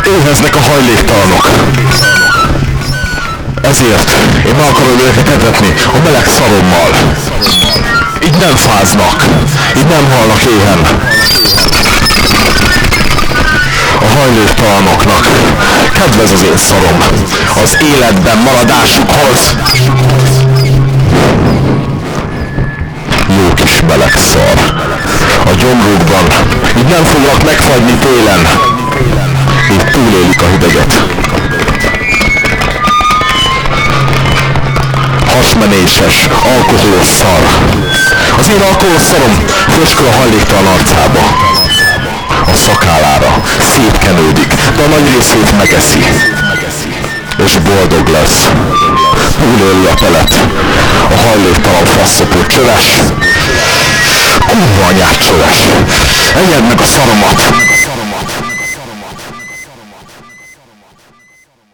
Éheznek a hajléktalanok. Ezért én meg akarom őket etetni a meleg szarommal. Így nem fáznak, így nem halnak éhen. A hajléktalanoknak kedvez az én szarom az életben maradásukhoz. Jó kis meleg szar a gyomrukban, így nem fognak megfagyni télen, így túlélik a hideget. Hasmenéses, alkoholos szar. Az én alkoholos szarom fröskül a hajléktalan arcába. A szakállára szétkenődik, de a nagy részét megeszi. És boldog lesz. Túléli a telet. A hajléktalan faszopó csöves. Kurva anyát csöves. Egyed meg a szaromat.